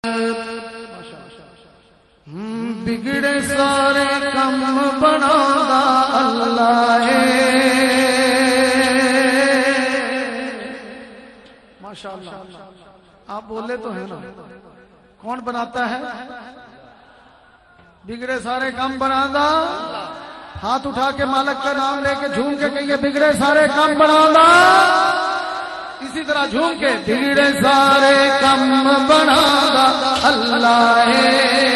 بگڑے سارے کم بنادا اللہ ہے ماشاءاللہ. آپ بولے تو ہیں نا، کون بناتا ہے؟ بگڑے سارے کم بنادا. ہاتھ اٹھا کے مالک کا نام لے کے جھوم کے کہیے بگڑے سارے کم بنادا. اسی طرح جھوم کے بگڑے سارے کم بنادا اللہ ہے،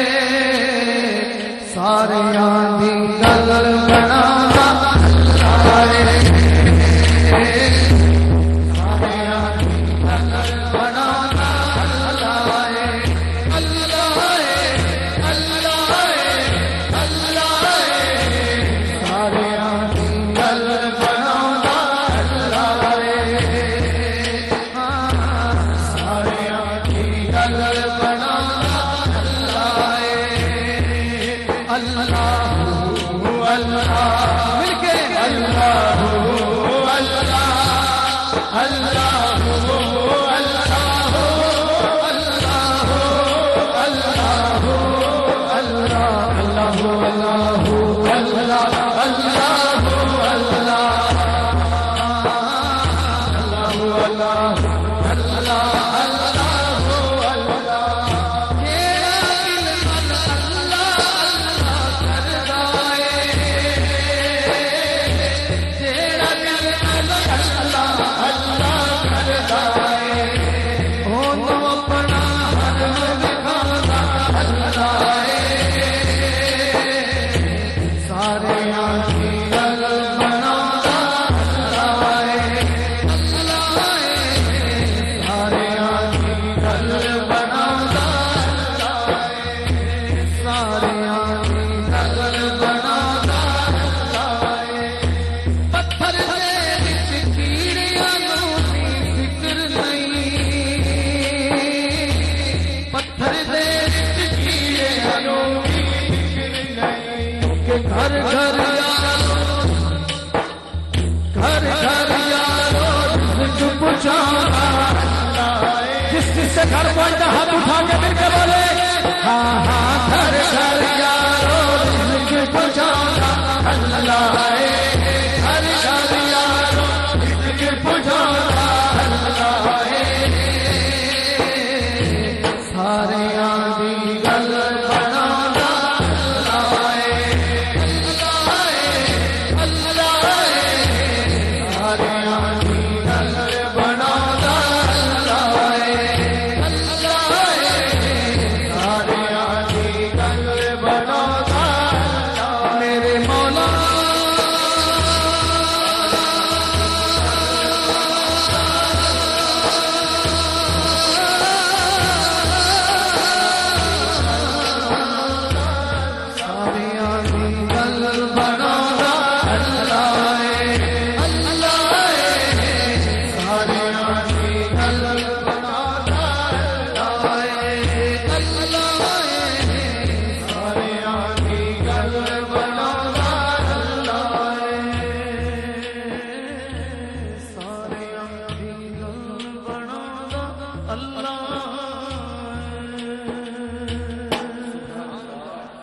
سارے آندھی گل بنادا اللہ ہے. گھر پہنچا ہاتھ اٹھا کے مل کے بولے ہاں ہاں گھر گھر یارو رزق پہنچانا اللہ ہے، گھر گھر یارو رزق پہنچانا اللہ ہے. سارے